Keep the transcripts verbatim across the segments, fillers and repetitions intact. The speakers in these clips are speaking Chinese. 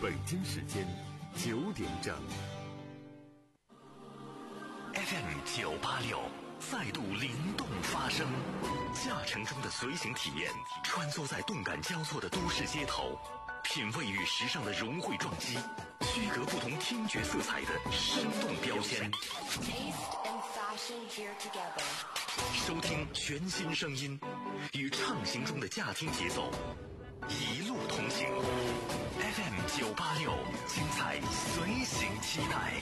北京时间九点整。 F M 九八六再度灵动发声，驾乘中的随行体验，穿梭在动感交错的都市街头，品味与时尚的融汇撞击，区隔不同听觉色彩的生动标签。收听全新声音，与畅行中的驾听节奏，一路同行。F M 九八六，精彩随行期待。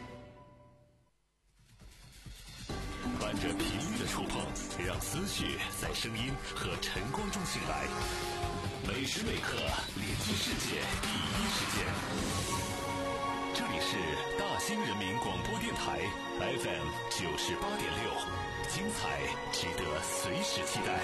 伴着频率的触碰，让思绪在声音和晨光中醒来。每时每刻连接世界第一时间。这里是大兴人民广播电台 F M 九十八点六，精彩值得随时期待。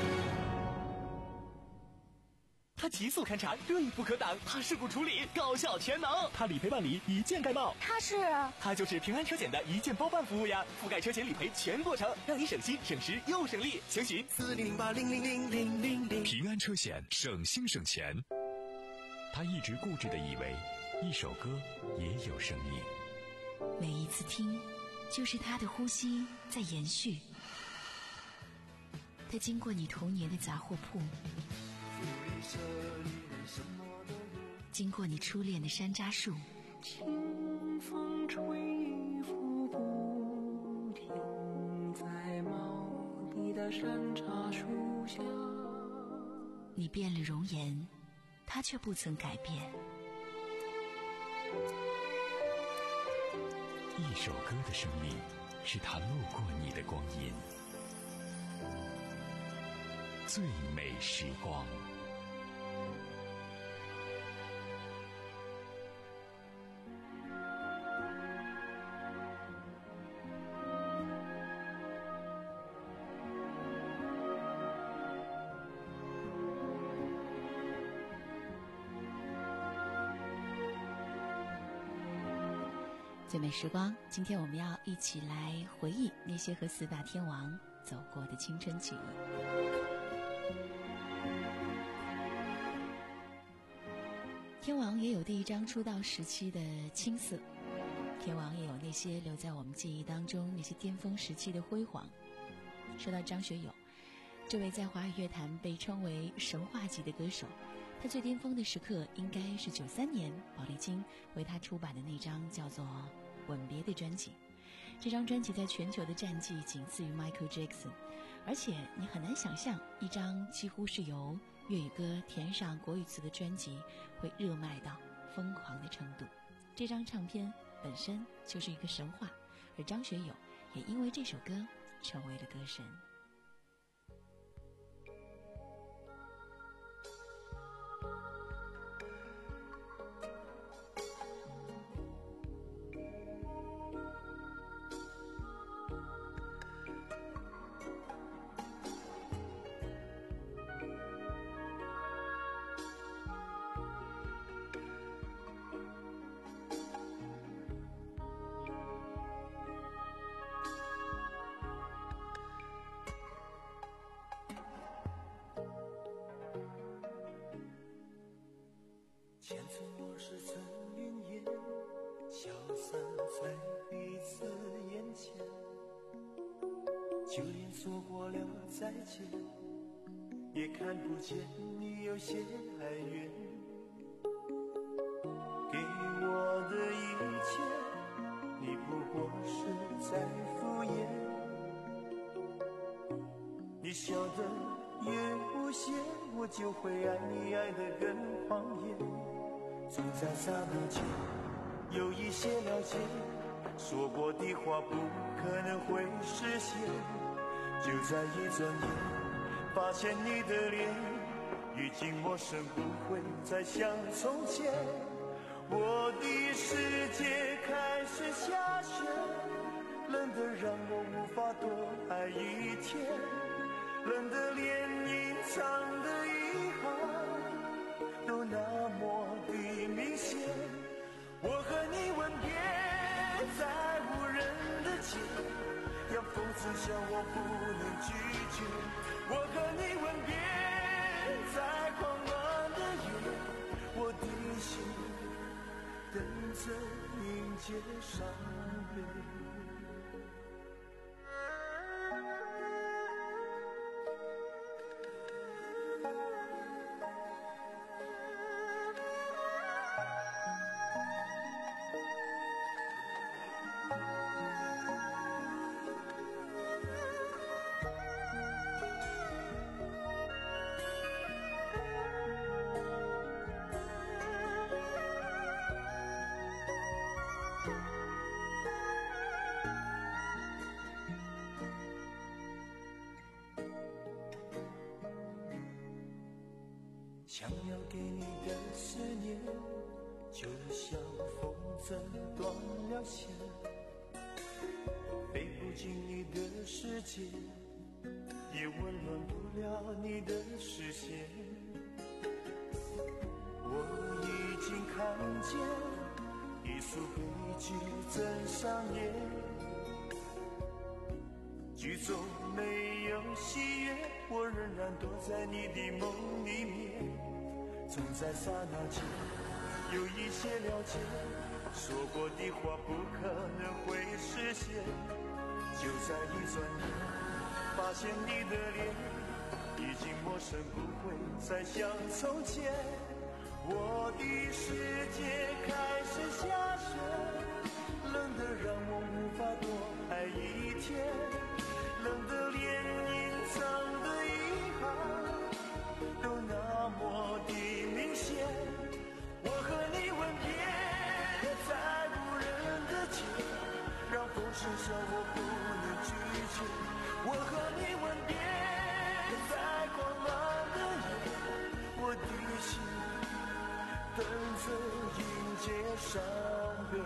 它极速勘察，锐不可挡；它事故处理，高效全能；它理赔办理，一件盖帽。 它是， 它就是平安车险的一件包办服务呀，覆盖车险理赔全过程，让你省心省时又省力。详询四零零八零零零零零零。 平安车险，省心省钱。 他一直固执地以为，一首歌也有生命。 每一次听，就是他的呼吸在延续。他经过你童年的杂货铺，经过你初恋的山楂树， 清风吹拂不停，在茂密的山楂树下。 你变了容颜，他却不曾改变。 一首歌的生命，是他路过你的光阴。最美时光。 最美时光，今天我们要一起来回忆那些和四大天王走过的青春记忆。天王也有第一张出道时期的青涩，天王也有那些留在我们记忆当中那些巅峰时期的辉煌。说到张学友，这位在华语乐坛被称为神话级的歌手，他最巅峰的时刻应该是九三年宝丽金为他出版的那张叫做《吻别》的专辑。这张专辑在全球的战绩仅次于 Michael Jackson， 而且你很难想象一张几乎是由粤语歌填上国语词的专辑会热卖到疯狂的程度。这张唱片本身就是一个神话，而张学友也因为这首歌成为了歌神。 再见，也看不见你有些哀怨。给我的一切，你不过是在敷衍。你笑得越无邪，我就会爱你爱得更狂野。总在刹那间有一些了解，说过的话不可能会实现。就在一转眼，发现你的脸已经陌生，不会再像从前。我的世界开始下雪，冷得让我无法多爱一天，冷得连隐藏的遗憾都那么的明显。我和你吻别在无人的街，让风刺笑我不能拒绝。我和你吻别在狂乱的夜，我的心等着迎接伤悲。想要给你的思念，就像风筝断了线，飞不进你的世界，也温暖不了你的视线。我已经看见一出悲剧正上演，剧中没有喜悦，我仍然躲在你的梦里面。总在刹那间有一些了解，说过的话不可能会实现。就在一转眼，发现你的脸已经陌生，不会再像从前。我的世界开始下雪，冷得让我无法多爱一天，冷得连隐藏的遗憾都那么的明显。我和你吻别在无人的街，让风声笑我不能拒绝。我和你吻别在狂乱的夜，我的心等着迎接伤悲。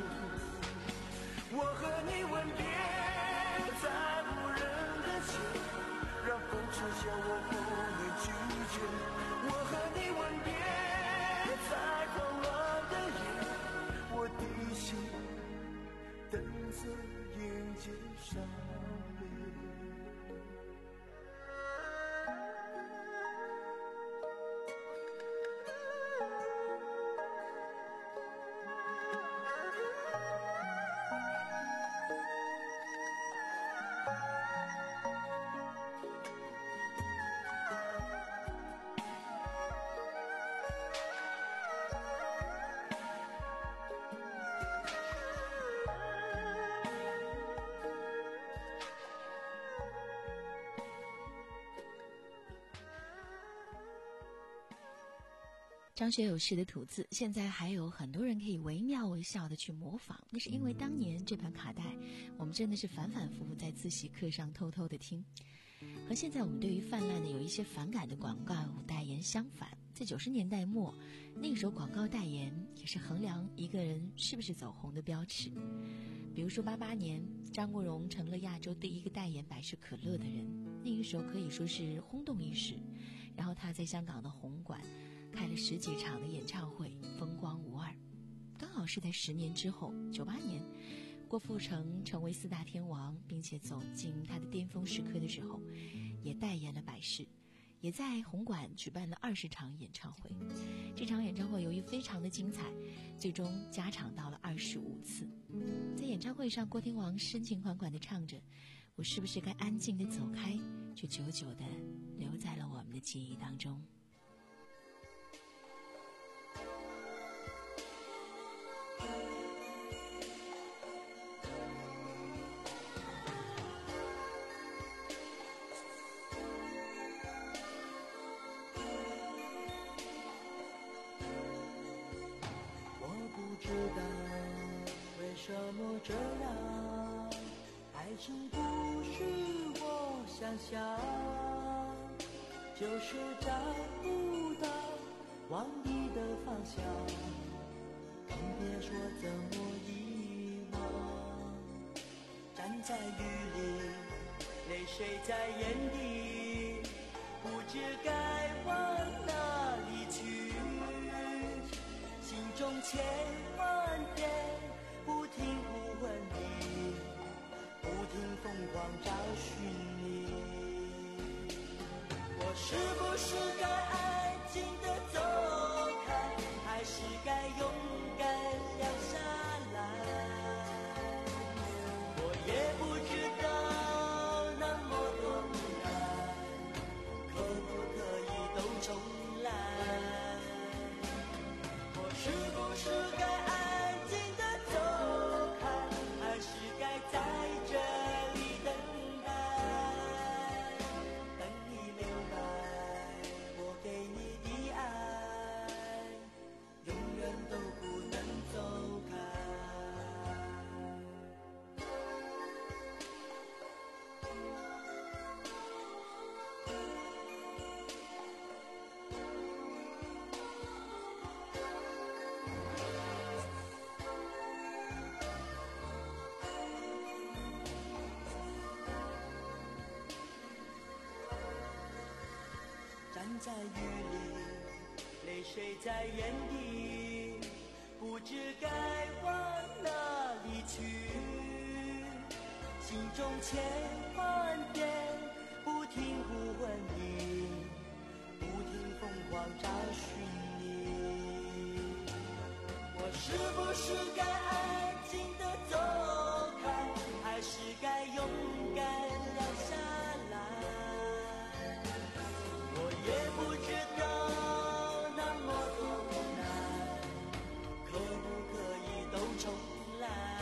我和你吻别在无人的街，让风吹笑我不能拒绝。我和你吻别在狂乱的夜，我的心等着迎接伤悲。 张学友式的吐字，现在还有很多人可以惟妙惟肖的去模仿，那是因为当年这盘卡带我们真的是反反复复在自习课上偷偷的听。和现在我们对于泛滥的有一些反感的广告代言相反，在九十年代末，那个时候广告代言也是衡量一个人是不是走红的标尺。比如说八八年，张国荣成了亚洲第一个代言百事可乐的人，那个时候可以说是轰动一时。然后他在香港的红馆开了十几场的演唱会，风光无二。刚好是在十年之后，九八年，郭富城成为四大天王，并且走进他的巅峰时刻的时候，也代言了百事，也在红馆举办了二十场演唱会。这场演唱会由于非常的精彩，最终加场到了二十五次。在演唱会上，郭天王深情款款地唱着“我是不是该安静地走开”，却久久地留在了我们的记忆当中。 知道为什么这样，爱情不是我想象，就是找不到往你的方向，更别说怎么遗忘。站在雨里，泪水在眼底，不知该往哪里去，心中千万遍不停不问你，不停疯狂找寻你。我是不是该安静地走开，还是该勇敢在雨里，泪水在眼底，不知该往哪里去，心中千万遍不停不问你，不停疯狂找寻你。我是不是该安静地走开，还是该勇敢留下来？我也不知道那么多无奈，可不可以都重来？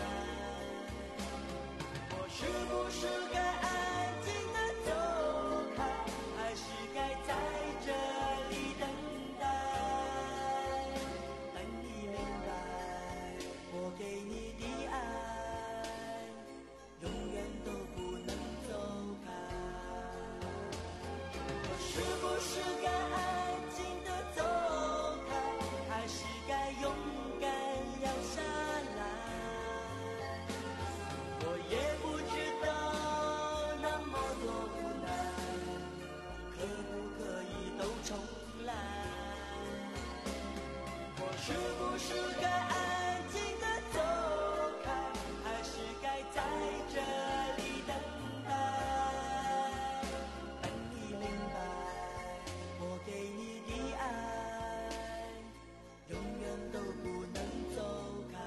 我是不是该安静地走开，还是该在这里等待？等你明白，我给你的爱永远都不能走开。我是不是该安静地走开，还是该勇敢留下来？我也不知道那么多无奈，可不可以都重来？我是不是该安静地走开，还是该在这里等待？等你明白，我给你的爱永远都不能走开。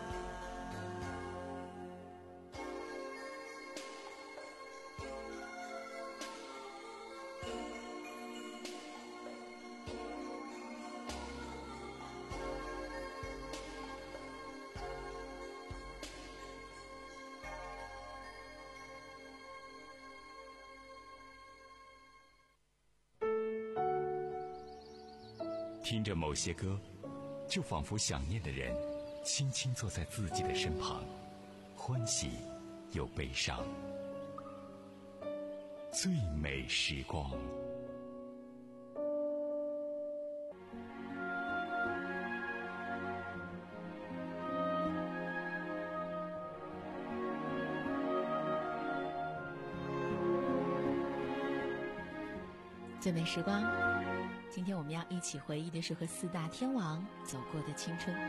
听着某些歌，就仿佛想念的人轻轻坐在自己的身旁，欢喜又悲伤。最美时光。 最美时光，今天我们要一起回忆的是和四大天王走过的青春。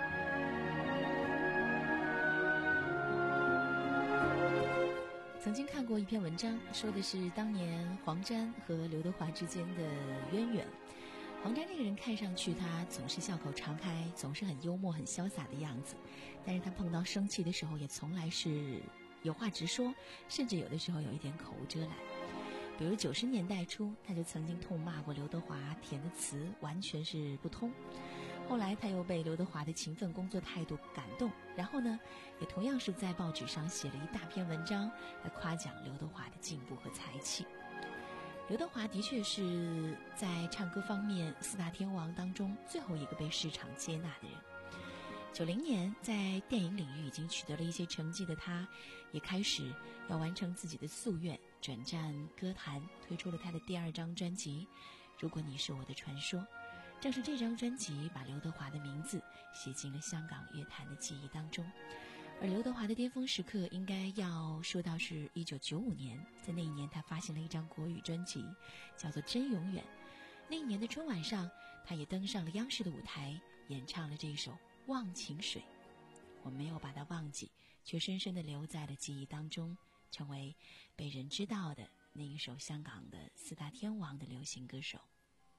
曾经看过一篇文章，说的是当年黄沾和刘德华之间的渊源。黄沾这个人看上去他总是笑口常开，总是很幽默很潇洒的样子，但是他碰到生气的时候也从来是有话直说，甚至有的时候有一点口无遮拦。比如九十年代初，他就曾经痛骂过刘德华填的词完全是不通。后来他又被刘德华的勤奋工作态度感动，然后呢，也同样是在报纸上写了一大篇文章来夸奖刘德华的进步和才气。刘德华的确是在唱歌方面四大天王当中最后一个被市场接纳的人。九零年在电影领域已经取得了一些成绩的他，也开始要完成自己的夙愿，转战歌坛，推出了他的第二张专辑《如果你是我的传说》。正是这张专辑把刘德华的名字写进了香港乐坛的记忆当中。而刘德华的巅峰时刻应该要说到是一九九五年，在那一年他发行了一张国语专辑，叫做《真永远》。那一年的春晚上，他也登上了央视的舞台，演唱了这首《忘情水》。我没有把它忘记，却深深地留在了记忆当中，成为被人知道的那一首香港的四大天王的流行歌手。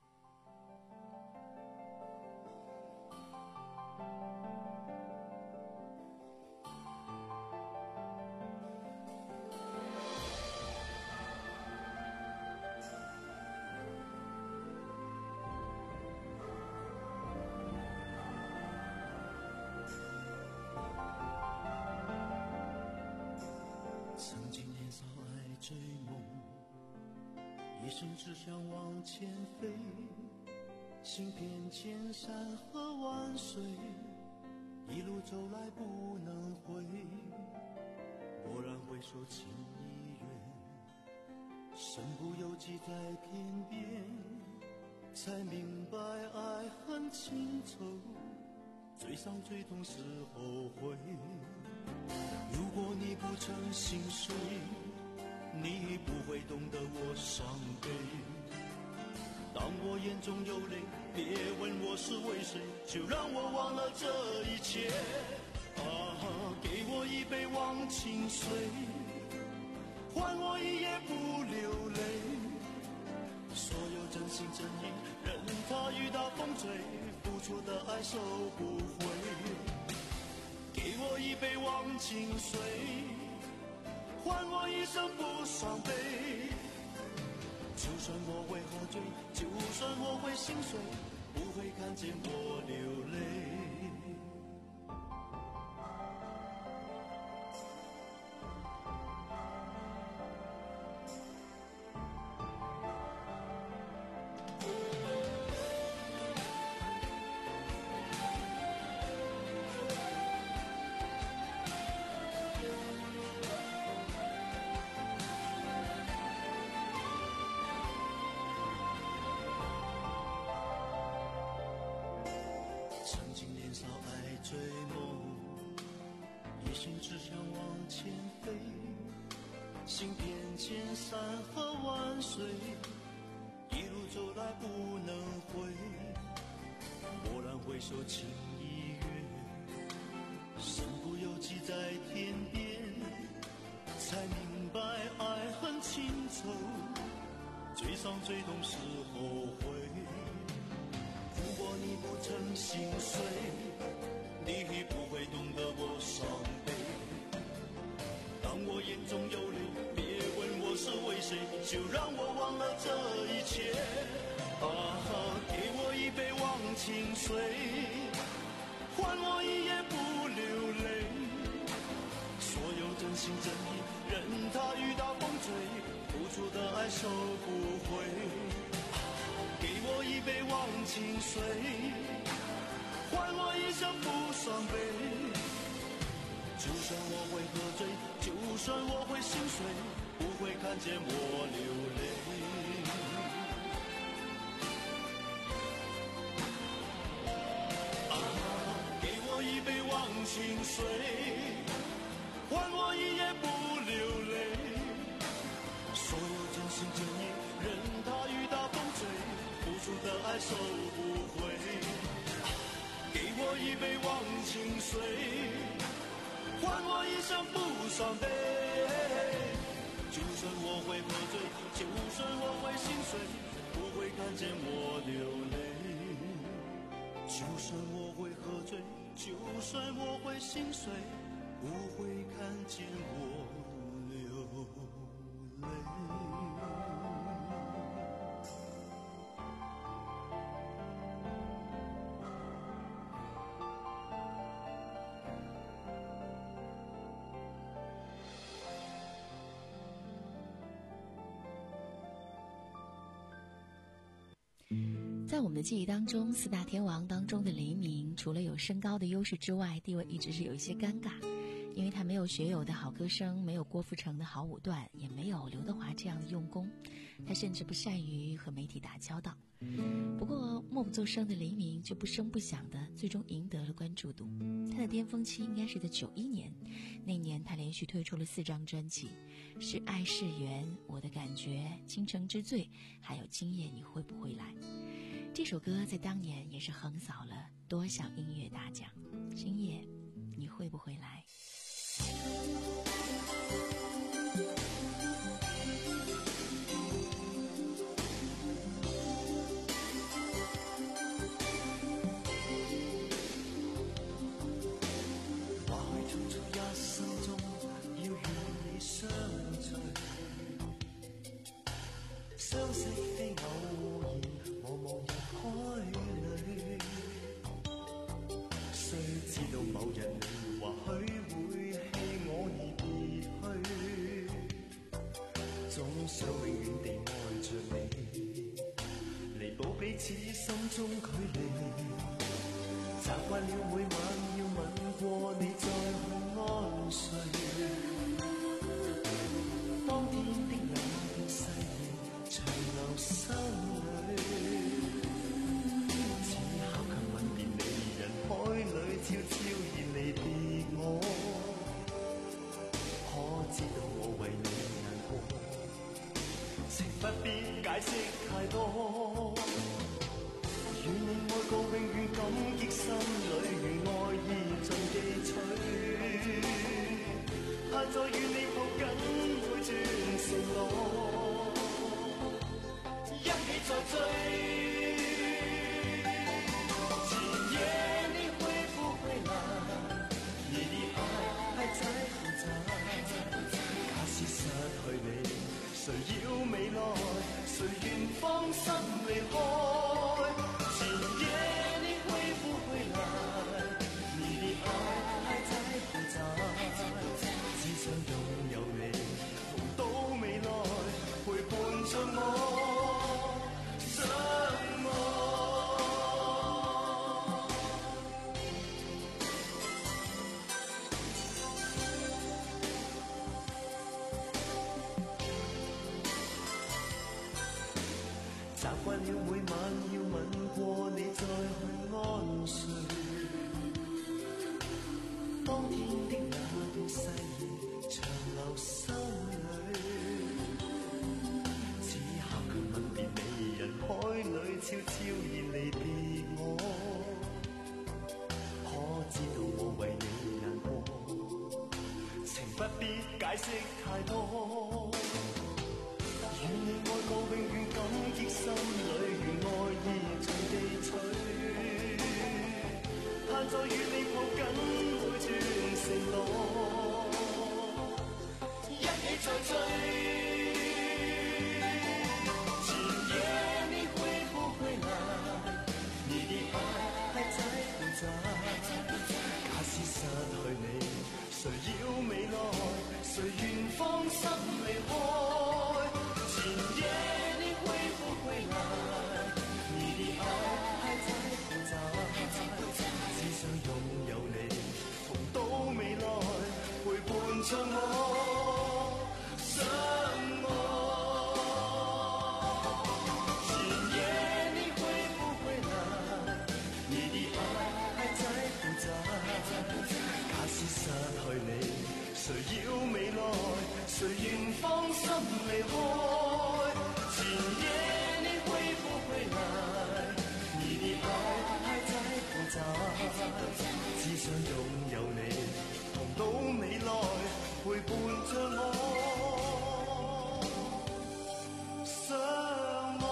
一生只想往前飞，行遍千山和万水，一路走来不能回。蓦然回首，情已远，身不由己在天边，才明白爱恨情仇，最伤最痛是后悔。如果你不曾心碎，你不会懂得我伤悲。当当我眼中有泪，别问我是为谁，就让我忘了这一切。啊，给我一杯忘情水，换我一夜不流泪。所有真心真意，任它雨打风吹，付出的爱收不回。给我一杯忘情水，换我一生不伤悲。就算我会喝醉，就算我会心碎，不会看见我流泪。追梦，一心只想往前飞，行遍千山和万水，一路走来不能回。蓦然回首，情已远，身不由己在天边，才明白爱恨情仇，最伤最痛是后悔。如果你不曾心碎，你不会懂得我伤悲。当我眼中有泪，别问我是为谁，就让我忘了这一切。啊，给我一杯忘情水，换我一夜不流泪。所有真心真意，任它雨打风吹，付出的爱收不回。给我一杯忘情水，换我一生不伤悲。就算我会喝醉，就算我会心碎，不会看见我流泪。啊，给我一杯忘情水，换我一夜不流泪。所有真心真意，任它雨打风吹，付出的爱收不回。给我一杯忘情水，换我一生不伤悲。就算我会喝醉，就算我会心碎，不会看见我流泪。就算我会喝醉，就算我会心碎，不会看见我流泪。 在我们的记忆当中，四大天王当中的黎明，除了有身高的优势之外，地位一直是有一些尴尬，因为他没有学友的好歌声，没有郭富城的好舞段，也没有刘德华这样的用功，他甚至不善于和媒体打交道。不过默不作声的黎明却不声不响的最终赢得了关注度。他的巅峰期应该是在九一年，那年他连续推出了四张专辑，是爱是缘、我的感觉、倾城之最，还有今夜你会不会来。这首歌在当年也是横扫了多项音乐大奖。今夜你会不会来？ 或許匆匆一生中要與你相聚，相識非偶然，茫茫人海裏，雖知道某日你或許會棄我而別去，總想永遠地愛着你，彌補彼此心中距離。習慣了每晚要吻過你再去安睡，當天的兩片細葉長流心裏，此刻卻吻別你，人海裏悄悄然離別我，可知道我為你難過，情不必解釋太多。 當天的那段誓言長留心裏，此刻卻吻別你，人海裏悄悄然離別我，可知道我為你難過，情不必解釋太多，願你愛我永遠感激心裏，願愛意隨地取，盼再與你抱緊每段承諾，一起再追。今夜你會不會來？你的愛還在不在？假使失去你，誰要未來？誰願放心離開？今夜你會不會來？你的愛還在不在？只想擁有你，同到未來，陪伴着我，相愛。今夜你會不會來？你的愛還在不在？假使失去你，誰要未來？誰願放心離開？今夜你會不會來？你的愛還在不在？只想擁有你，同到未來，陪伴着我，相愛。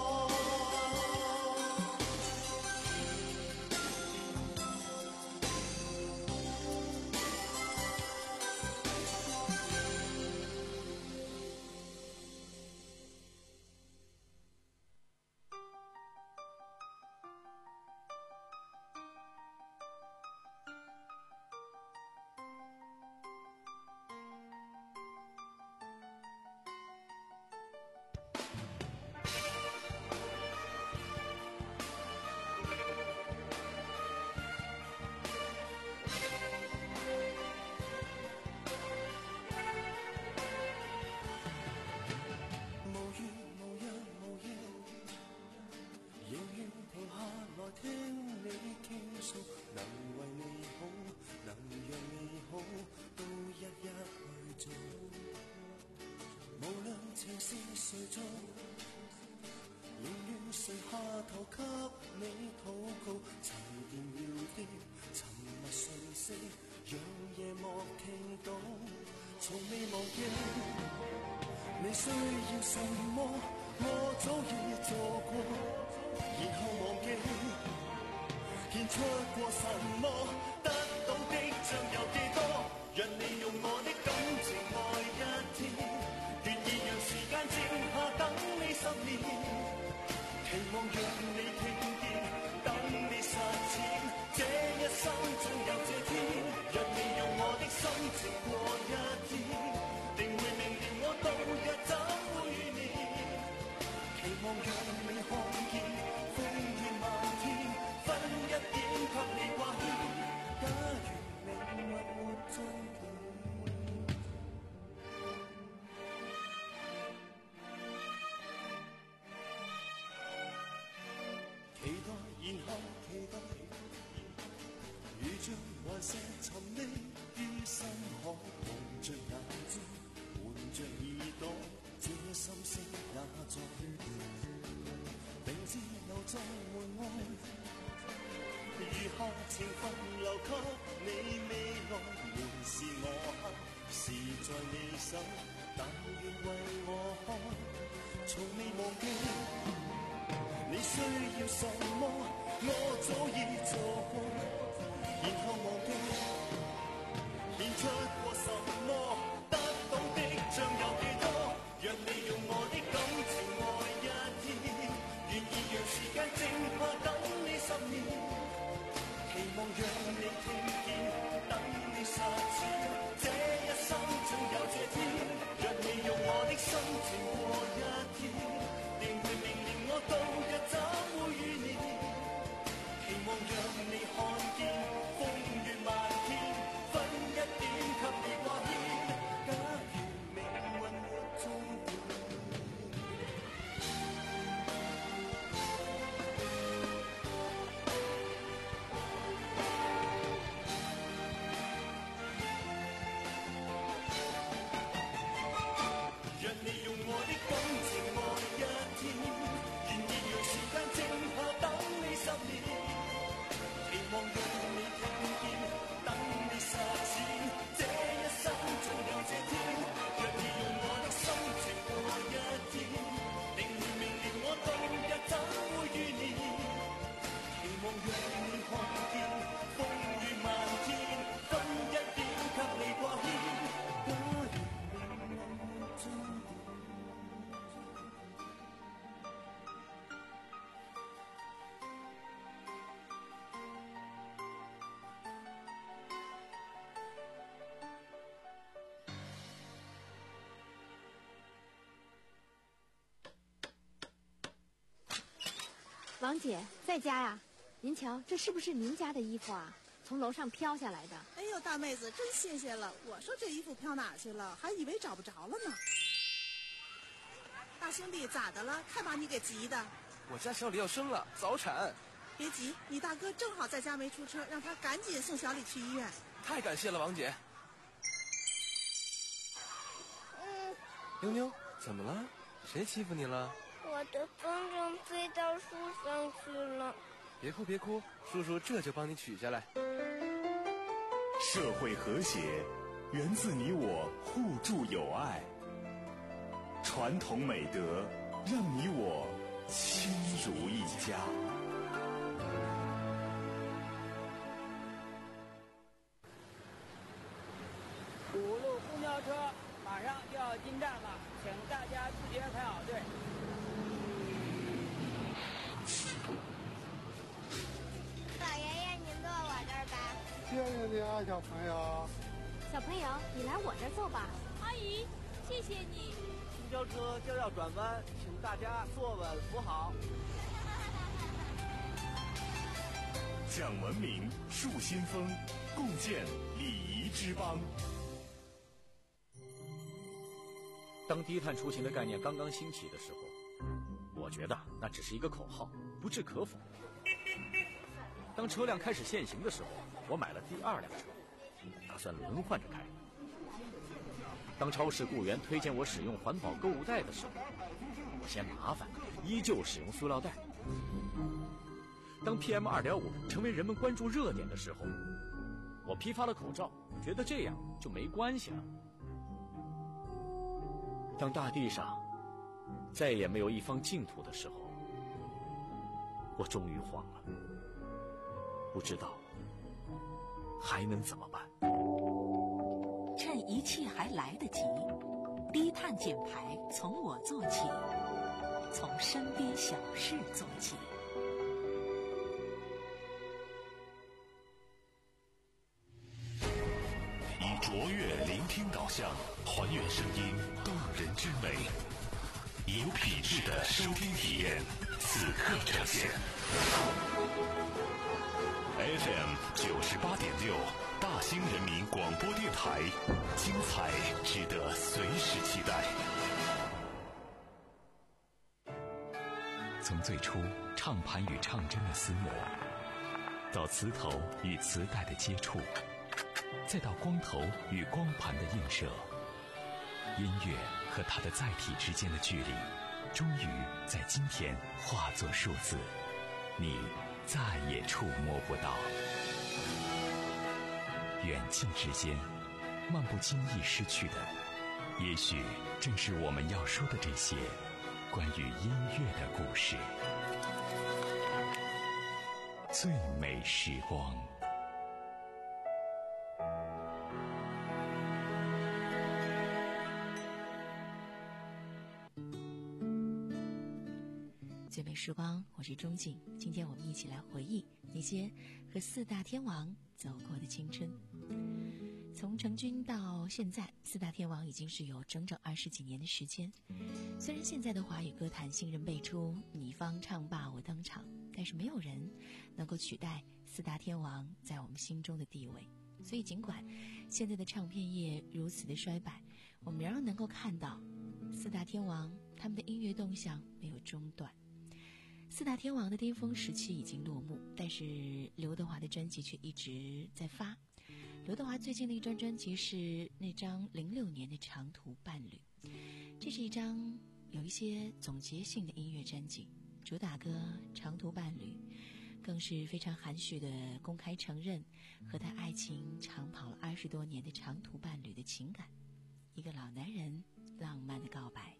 你需要什麼，我早已做過，然後忘記，獻出過什麼，得到的將有幾多？讓你用我的感情愛一天，願意讓時間靜下等你十年，期望讓你聽見，等你實踐，這一生總有這天，讓你用我的心情過一天。定會明了我度日怎會遇你，期望讓你看見風雨漫天，分一點給你掛牽。假如命運沒終點，期待然後期待，如像頑石沉溺於深海，望着眼睛。伴着耳朵，這心聲也在，明知留在門外，餘下情分留給你未來，年是我刻，是在你手，但願為我開，從未忘記。你需要什麼，我早已做過，然後忘記，獻出過什麼。將有幾多？讓你用我的感情愛一天，願意讓時間靜下等你十年，期望讓你聽見，等你實踐，這一生總有這天，讓你用我的心情過一天，定會明了我度日怎會遇你，期望讓你看見風雨漫天，分一點給你掛牽。 王姐在家呀？您瞧，这是不是您家的衣服啊？从楼上飘下来的。 哎呦，大妹子，真谢谢了。我说这衣服飘哪去了，还以为找不着了呢。大兄弟，咋的了？太把你给急的。 我家小李要生了，早产。 别急，你大哥正好在家没出车，让他赶紧送小李去医院。 太感谢了，王姐。 嗯。 妞妞，怎么了？谁欺负你了？ 我的风筝飞到树上去了。 别哭别哭，叔叔这就帮你取下来。 社会和谐源自你我互助友爱，传统美德让你我亲如一家。 五路公交车马上就要进站了，请大家自觉排好队。 老爷爷，您坐我这儿吧。 谢谢你啊，小朋友。 小朋友，你来我这儿坐吧。 阿姨，谢谢你。 公交车将要转弯，请大家坐稳扶好。 讲文明，树新风，共建礼仪之邦。 当低碳出行的概念刚刚兴起的时候，我觉得那只是一个口号，不置可否。当车辆开始限行的时候，我买了第二辆车，打算轮换着开。当超市雇员推荐我使用环保购物袋的时候，我嫌麻烦，依旧使用塑料袋。当 P M 二点五 成为人们关注热点的时候，我批发了口罩，觉得这样就没关系了。当大地上再也没有一方净土的时候，我终于慌了，不知道还能怎么办。 趁一切还来得及，低碳减排从我做起，从身边小事做起。 以卓越聆听导向，还原声音动人之美，以有品质的收听体验，此刻呈现。F M 九十八点六，大兴人民广播电台，精彩值得随时期待。 从最初唱盘与唱针的厮磨，到磁头与磁带的接触，再到光头与光盘的映射，音乐和它的载体之间的距离，终于在今天化作数字，你再也触摸不到。远近之间，漫不经意失去的，也许正是我们要说的这些关于音乐的故事。最美时光。 最美时光，我是钟静。今天我们一起来回忆那些和四大天王走过的青春。从成军到现在，四大天王已经是有整整二十几年的时间。虽然现在的华语歌坛新人辈出，你方唱罢我登场，但是没有人能够取代四大天王在我们心中的地位。所以尽管现在的唱片业如此的衰败，我们仍然能够看到四大天王他们的音乐动向没有中断。四大天王的巅峰时期已经落幕，但是刘德华的专辑却一直在发。刘德华最近的一张专辑是那张零六年的《长途伴侣》，这是一张有一些总结性的音乐专辑。主打歌《长途伴侣》更是非常含蓄地公开承认和他爱情长跑了二十多年的长途伴侣的情感，一个老男人浪漫的告白。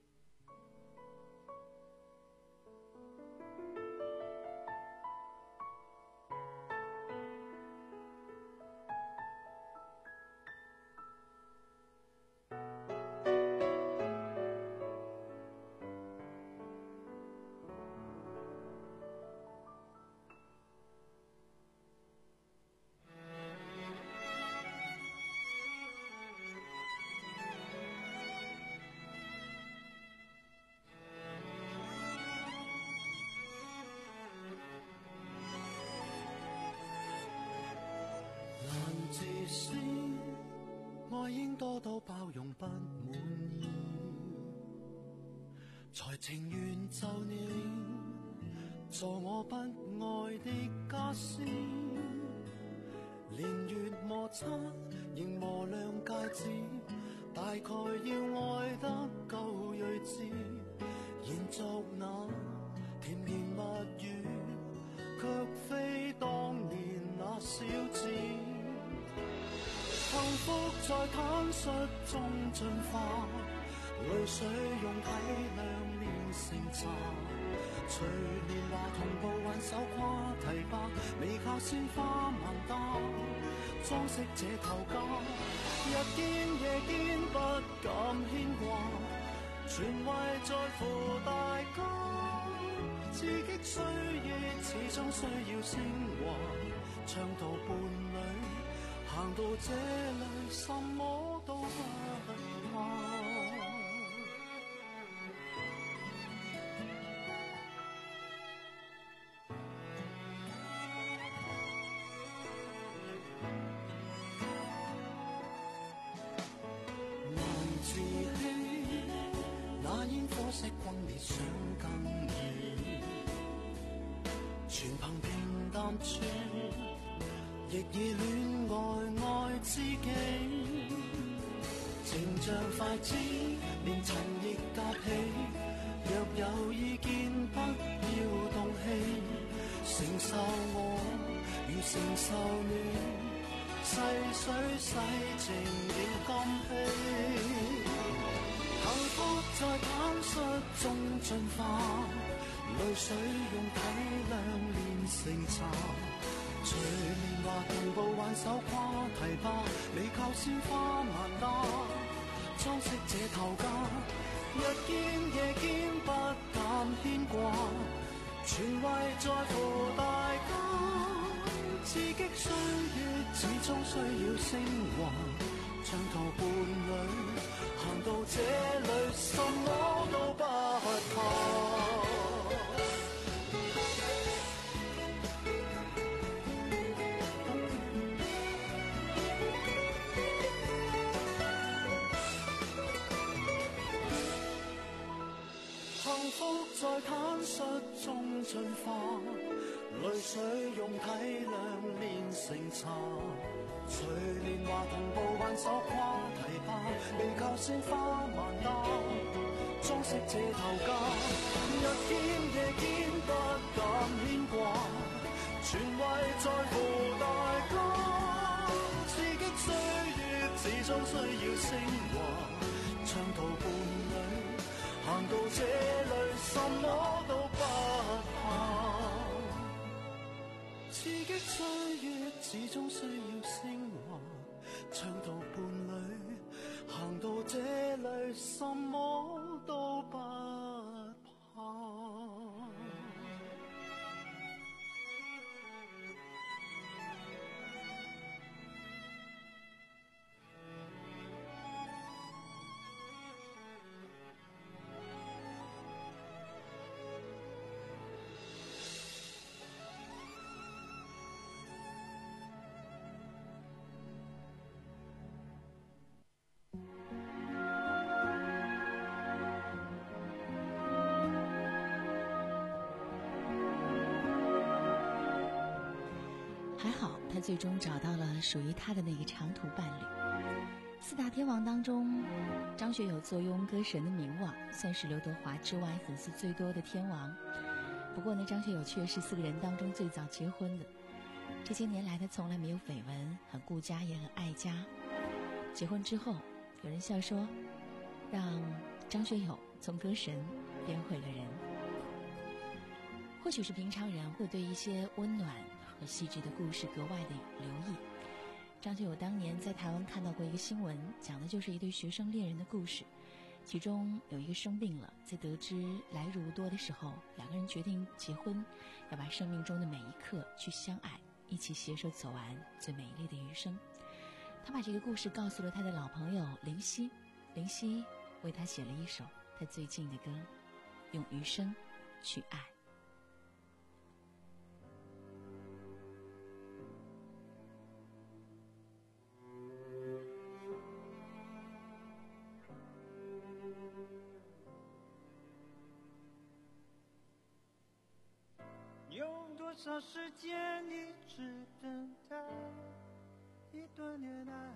是愛應多多包容不滿意，才情願就你做我不愛的家私，年月摩擦仍磨亮戒指，大概要愛得夠睿智，延續那甜言蜜語，卻非當年那小子。幸福在坦率中進化，淚水用體諒煉成茶，隨年華同步挽手跨堤壩，微靠鮮花萬搭，裝飾這頭家，日見夜見不敢牽掛，全為在乎大家，刺激歲月始終需要升華，長途伴侶行到這裏什麼都不怕。色轟烈想更易，全憑平淡處，亦以戀愛愛知己。情像筷子，連塵亦夾起。若有意見，不要動氣。承受我，如承受你，細水洗淨了今夕。幸福在坦率中進化，淚水用體諒煉成茶，隨年華同步挽手跨堤壩，微靠鮮花萬搭，裝飾這頭家，日見夜見不敢牽掛，全為在乎大家，刺激歲月始終需要升華，長途伴侶行到這裏什麼都不怕。幸福在坦率中進化，淚水用體諒煉成茶，隨年華同步挽手跨堤壩，微靠鮮花萬搭，裝飾這頭家，日見夜見不敢牽掛，全為在乎大家，刺激歲月始終需要升華，長途伴侶行到這裏什麼都不怕，刺激歲月始終需要升華，長途伴侶行到這裏什麼都不怕。 还好他最终找到了属于他的那个长途伴侣。四大天王当中，张学友坐拥歌神的名望，算是刘德华之外粉丝最多的天王。不过呢，张学友却是四个人当中最早结婚的。这些年来他从来没有绯闻，很顾家也很爱家。结婚之后，有人笑说让张学友从歌神变回了人。或许是平常人会对一些温暖和细致的故事格外的留意。张学友当年在台湾看到过一个新闻，讲的就是一对学生恋人的故事。其中有一个生病了，在得知来日无多的时候，两个人决定结婚，要把生命中的每一刻去相爱，一起携手走完最美丽的余生。他把这个故事告诉了他的老朋友林夕，林夕为他写了一首他最近的歌，用余生去爱。 少时间一直等待一段恋爱，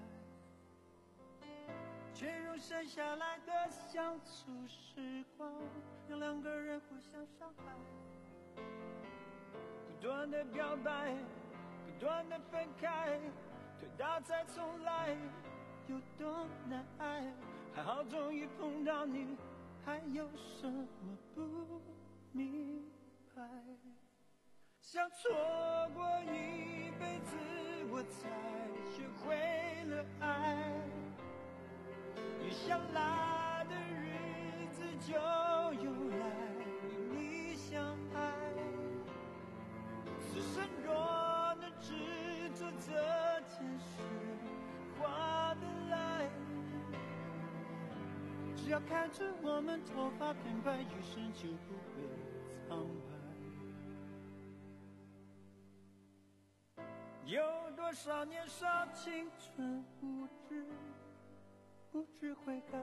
却用剩下来的相处时光让两个人互相伤害，不断的表白，不断的分开，推倒再重来，有多难挨。还好终于碰到你，还有什么不明白？想错过一辈子，我才学会了爱。余下来的日子就用来与你相爱。此生若能只做这件事，划得来。只要看着我们头发变白，余生就不会苍白。有多少年少青春无知，不知悔改，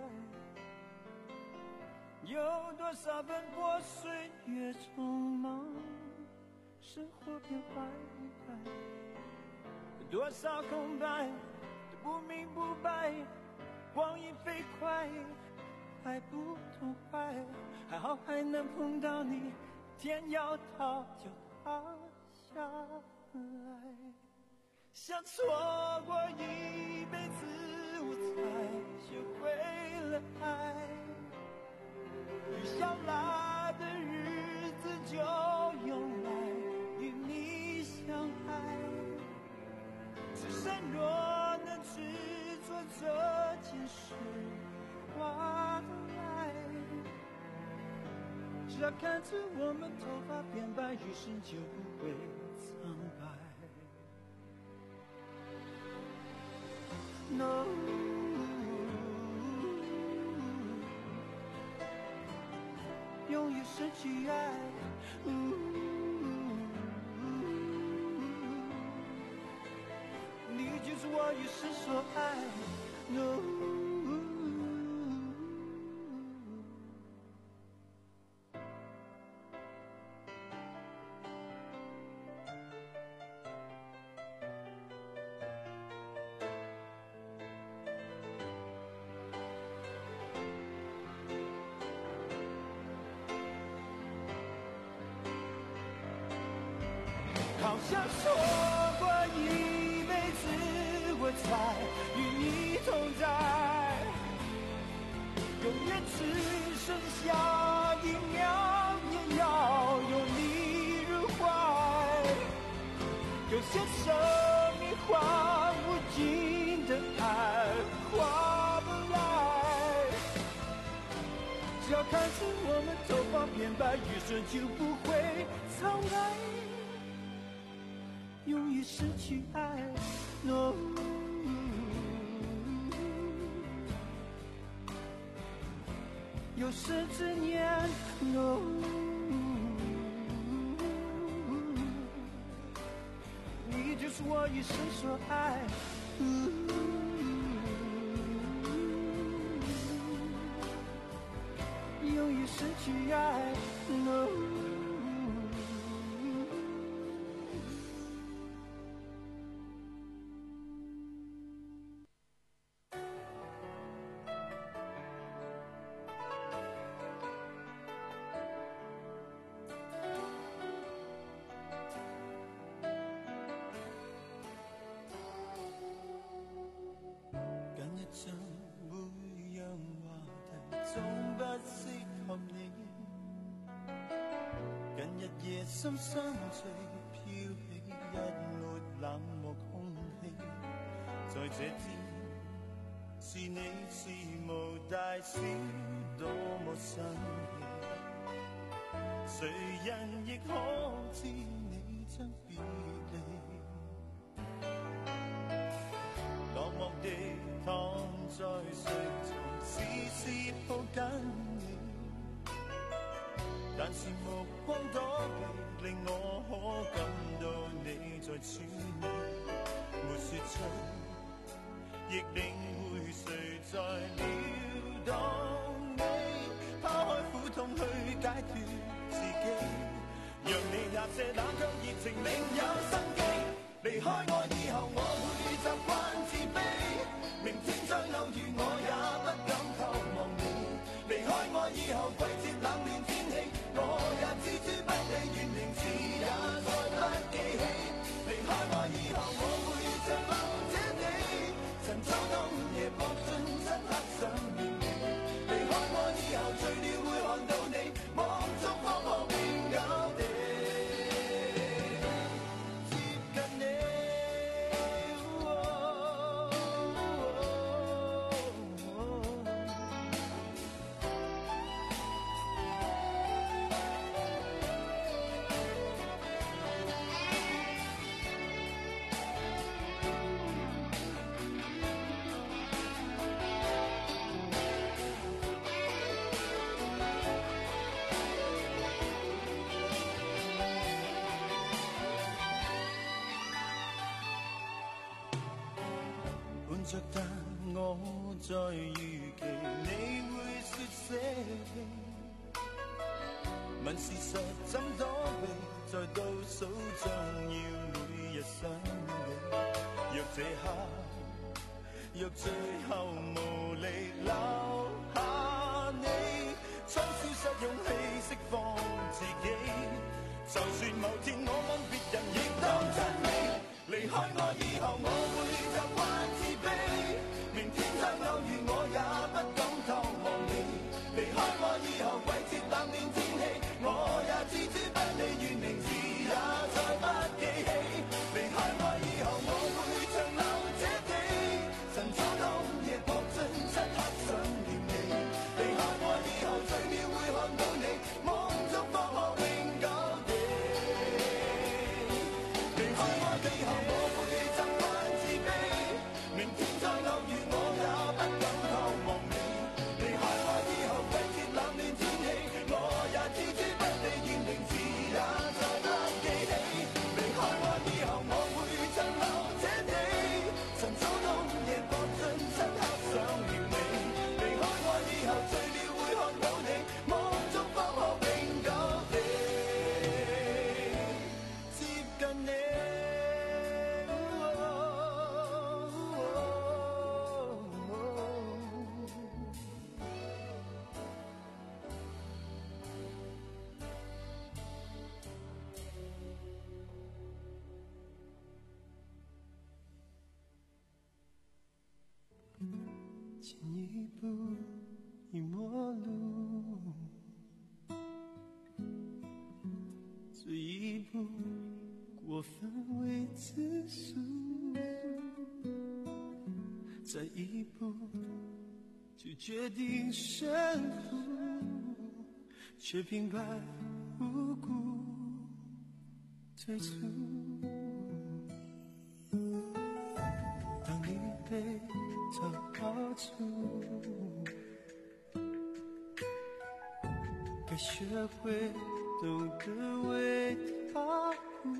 有多少奔波岁月匆忙，生活变坏坏，有多少空白都不明不白，光阴飞快，还不痛快，还好还能碰到你，天要塌就塌下来。想错过一辈子，我才学会了爱。余下来的日子就用来与你相爱。此生若能只做这件事，划得来。只要看着我们头发变白，余生就不会苍白。No， 永远失去爱，你就是我一生所爱。No。好像说过一辈子，我才与你同在，永远只剩下一秒，也要有你入怀。有些生命换无尽的爱，划不来。只要看着我们头发变白，余生就不会苍白。永远失去爱 ，no。有生之年 ，no。你就是我一生所爱。永远失去爱 ，no。像每樣話題總不適合你，近日夜深深醉飄起一抹冷漠空氣，在這天是你是無大小多麼生氣，誰人亦可知你將別離，落寞地躺在睡床，絲絲抱緊你，但是目光躲避，令我可感到你在處理，沒說出，亦領會誰在撩動你，拋開苦痛去解脫自己，讓你也那些那卻熱情另有生機。離開我以後，我會習慣自卑，明天再偶遇我也不敢透望你。離開我以後，季節冷暖天氣，我也置諸不理，原名字也再不記起。離開我以後，我會像流這地，晨早冬夜搏盡漆黑想念你。離開我以後，醉了會看到你，望燭光可永久地接近你。伴着但我在預期你會說捨棄，問事實怎躲避，在倒數將要每日想你。若這刻，若最後無力留下你，蒼消失勇氣釋放自己，就算某天我問別人亦當真理。離開我以後，我會習慣自卑，明天再偶遇我也不敢透望你。離開我以後，季節冷暖天氣，我也置諸不理，原名字也再不記起。離開我以後，我會像流這地，晨早冬夜搏盡漆黑想念你。離開我以後，醉了會看到你，望燭光可永久地。離開我以後，我會習慣自卑，明天再偶遇我也不敢透望你。離開我以後，季節冷暖天氣，我也置諸不理，原名字也再不記起。離開我以後，我會像流這地，晨早冬夜搏盡漆黑想念你。離開我以後，醉了會看到你，望燭光可永久地接近你。前一步已陌路，这一步过分未知数，再一步就决定胜负，却平白无故退出。当你被他抱住，该学会懂得为他哭，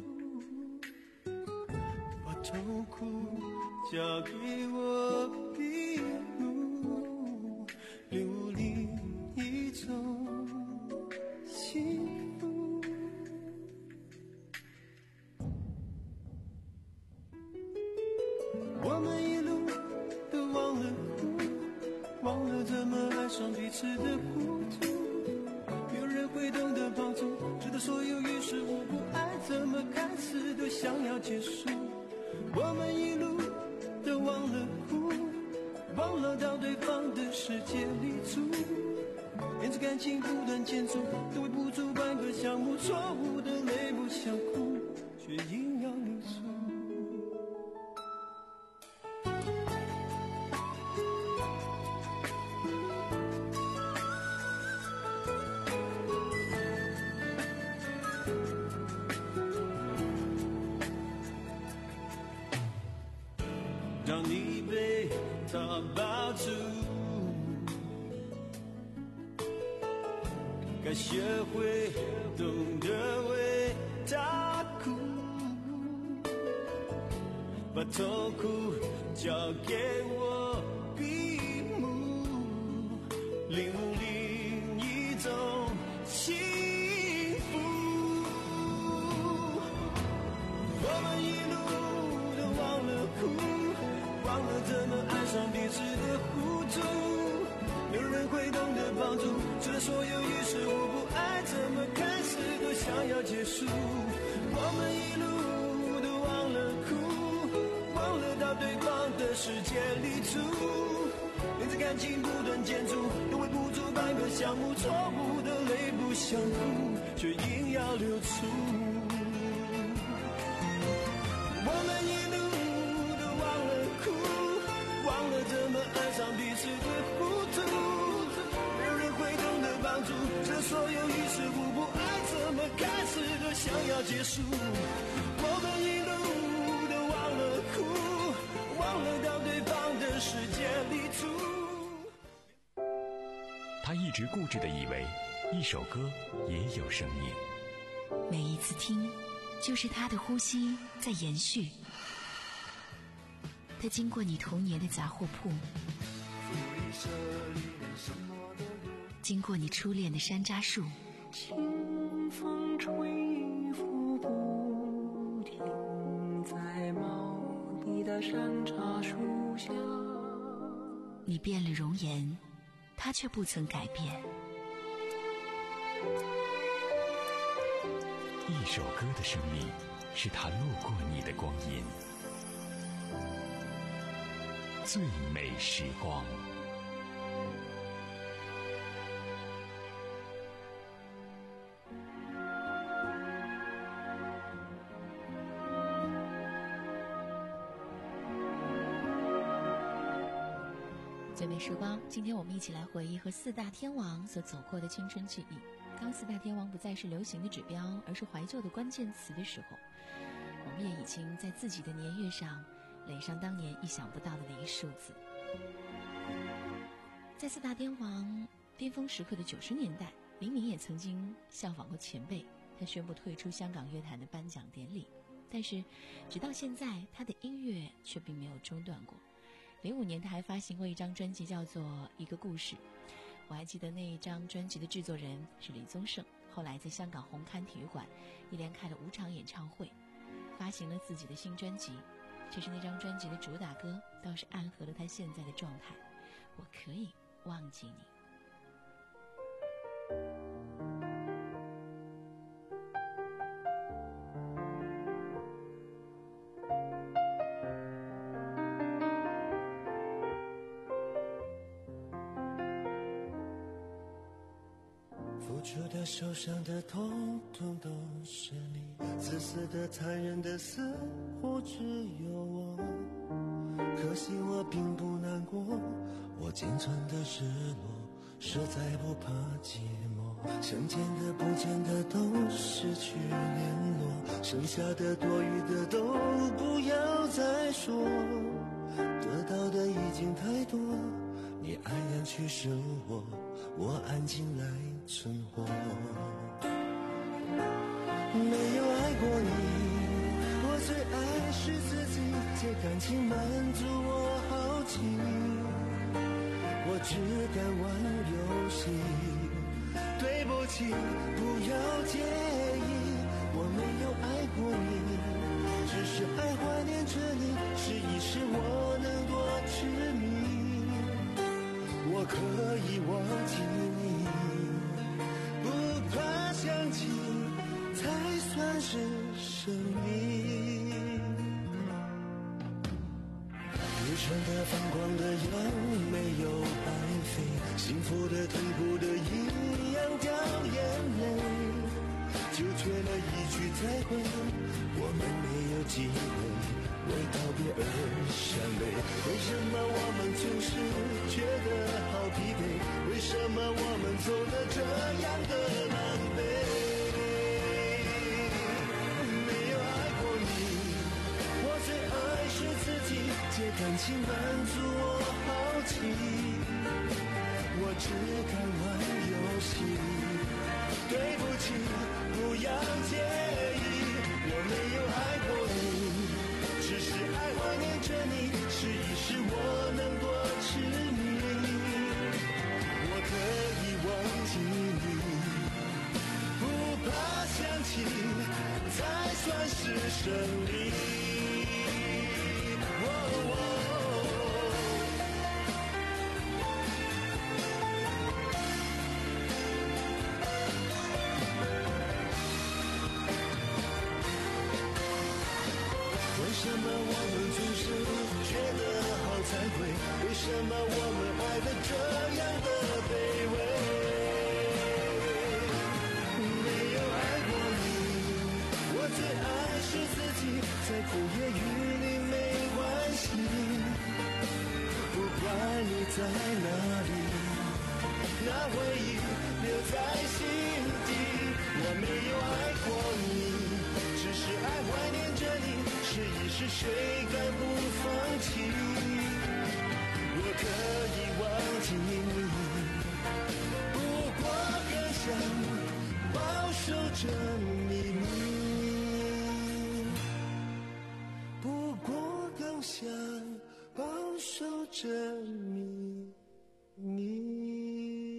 把痛苦交给我闭目，留另一种幸福。我们一路都忘了哭，忘了怎么爱上彼此的糊涂，没有人会懂得帮助，直到所有于事无补，爱怎么开始都想要结束。我们一路都忘了哭，忘了到对方的世界里住，沿着感情不断建筑，都为不足半个项目，错误的泪不想哭，却硬要流出。让你被他抱住，该学会懂得为他哭，把痛苦交给我闭目，领悟另一种幸福。 怎么爱上彼此的糊涂，没有人会懂得帮助，这所有于事无补，爱怎么开始都想要结束，我们一路都忘了哭，忘了到对方的世界里住，连这感情不断建筑，都会不足半个项目，错误的泪不想哭，却硬要流出。我们一路都忘了哭，忘了怎么爱上彼此的糊涂，没有人会懂得帮助，这所有于事无补，爱怎么开始都想要结束，我们一路都忘了哭，忘了到对方的世界里住。 他一直固执地以为一首歌也有生命， 每一次听就是他的呼吸在延续，他经过你童年的杂货铺，经过你初恋的山楂树， 清风吹拂不停，在茂密的山楂树下， 你变了容颜，他却不曾改变。 一首歌的生命是他路过你的光阴，最美时光。 最美时光，今天我们一起来回忆和四大天王所走过的青春记忆。当四大天王不再是流行的指标，而是怀旧的关键词的时候，我们也已经在自己的年月上垒上当年意想不到的那个数字。在四大天王巅峰时刻的九十年代，黎明也曾经效仿过前辈，他宣布退出香港乐坛的颁奖典礼。但是直到现在，他的音乐却并没有中断过。零五年他还发行过一张专辑，叫做《一个故事》。我还记得那一张专辑的制作人是李宗盛，后来在香港红磡体育馆一连开了五场演唱会，发行了自己的新专辑。其实那张专辑的主打歌倒是暗合了他现在的状态，我可以忘记你。 付出的、受伤的，统统都是你，自私的、残忍的，似乎只有我。可惜我并不难过，我仅存的失落，实在不怕寂寞。想见的、不见的都失去联络，剩下的、多余的都不要再说，得到的已经太多，你安然去生活，我安静来存活。没有爱过你，我最爱是自己，借感情满足我好奇，我只敢玩游戏，对不起，不要介意，我没有爱过你，只是爱怀念着你，试一试我能多痴迷，我可以忘记你，不怕想起才算是胜利。愚蠢的、放光的样没有白费，幸福的、痛苦的一样掉眼泪，就缺了一句再会，我们没有机会为告别而伤悲。为什么我们总是觉得好疲惫？为什么我们走得这样的狼狈？没有爱过你，我最爱是自己，借感情满足我好奇，我只敢玩游戏，对不起，不要介意，我没有爱过你，只是爱怀念着你，试一试我能多痴迷，我可以忘记你，不怕想起才算是胜利。哦哦在哪里？那回忆留在心底。我没有爱过你，只是爱怀念着你，试一试谁敢不放弃？我可以忘记你，不过更想保守着秘密，不过更想保守着秘密。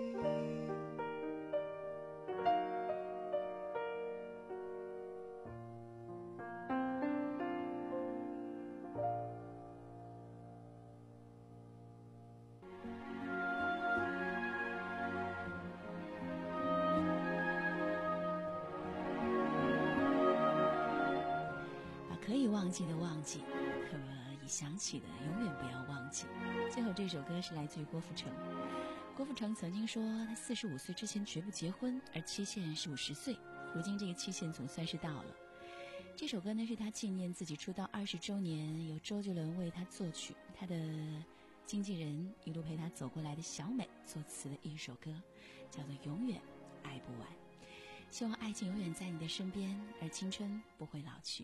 可以忘记的忘记，可以想起的永远不要忘记。最后这首歌是来自于郭富城。郭富城曾经说他四十五岁之前绝不结婚，而期限是五十岁。如今这个期限总算是到了。这首歌呢是他纪念自己出道二十周年，由周杰伦为他作曲，他的经纪人一路陪他走过来的小美作词的一首歌，叫做《永远爱不完》。希望爱情永远在你的身边，而青春不会老去。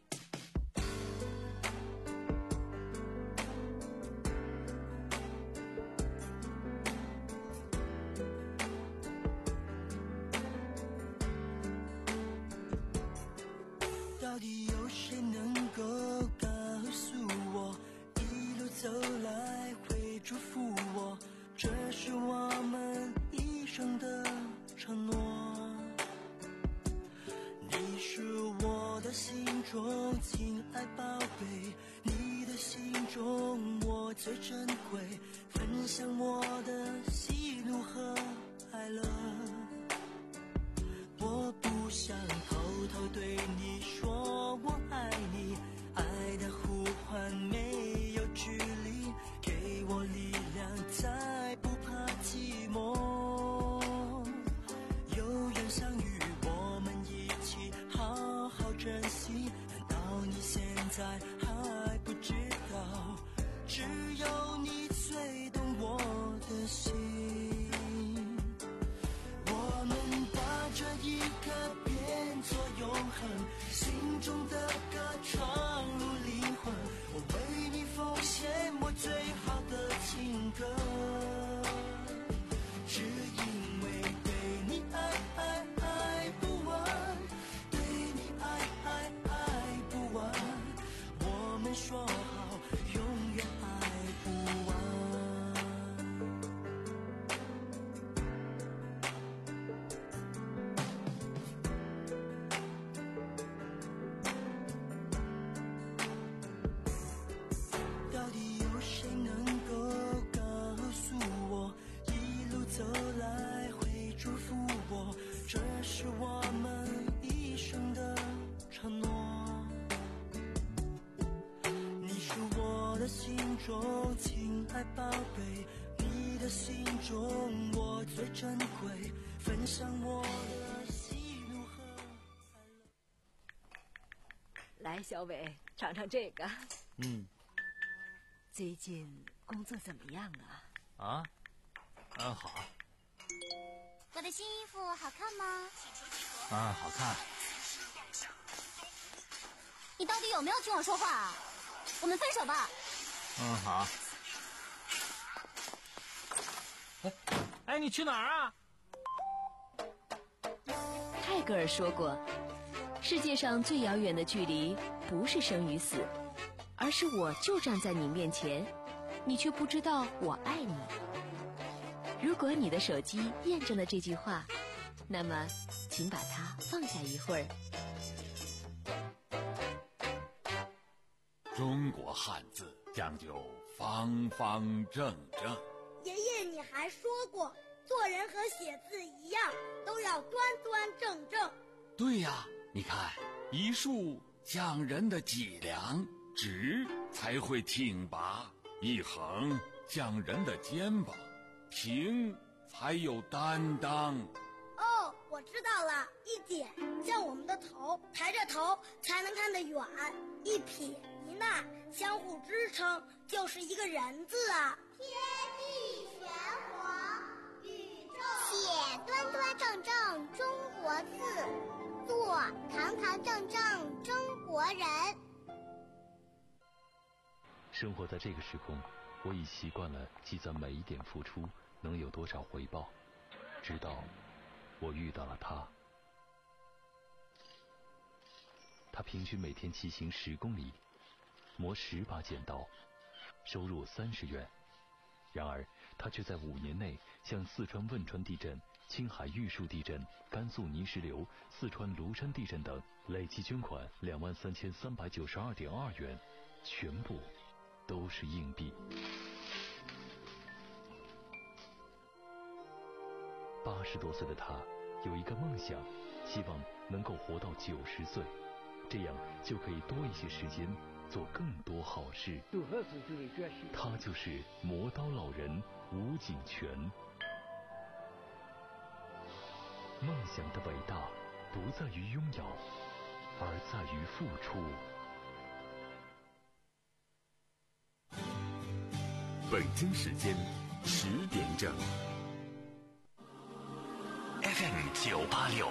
到底有谁能够告诉我，一路走来会祝福我，这是我们一生的承诺。你是我的心中亲爱宝贝，你的心中我最珍贵，分享我的喜怒和哀乐。我不想偷偷对你说我爱你，爱的呼唤没有距离，给我力量再不怕寂寞。有缘相遇我们一起好好珍惜，难道你现在还不知道，只有你最懂我的心。我们把这一刻变作永恒，心中的歌唱入灵魂，我为你奉献我最好的情歌，只因为对你爱爱爱不完，对你爱爱爱不完，我们说好永远爱不完。到底有谁能够告诉我，一路走来会祝福我，这是我们一生的承诺。你是我的心中亲爱宝贝，你的心中我最珍贵，分享我的喜怒和快乐。 来，小伟，尝尝这个。 嗯。 最近工作怎么样啊？ 啊，嗯，好。 我的新衣服好看吗？ 啊，好看。 你到底有没有听我说话啊？我们分手吧。 嗯，好。哎，哎，你去哪儿啊？ 泰戈尔说过，世界上最遥远的距离不是生与死，而是我就站在你面前，你却不知道我爱你。如果你的手机验证了这句话，那么请把它放下一会儿。 中国汉字讲究方方正正。 爷爷，你还说过，做人和写字一样，都要端端正正。 对呀，你看，一竖讲人的脊梁，直才会挺拔；一横讲人的肩膀，平才有担当。 哦，我知道了，一点像我们的头，抬着头才能看得远；一撇一捺相互支撑， 就是一个人字啊。 天地玄黄，宇宙。 写端端正正中国字，做堂堂正正中国人。 生活在这个时空，我已习惯了计算每一点付出能有多少回报，直到我遇到了他。他平均每天骑行十公里，磨十把剪刀，收入三十元。然而他却在五年内向四川汶川地震、青海玉树地震、甘肃泥石流、四川庐山地震等累计捐款两万三千三百九十二点二元，全部都是硬币。八十多岁的他有一个梦想，希望能够活到九十岁，这样就可以多一些时间做更多好事。他就是磨刀老人吴景全。梦想的伟大不在于拥有，而在于付出。 北京时间十点整 ，F M 九八六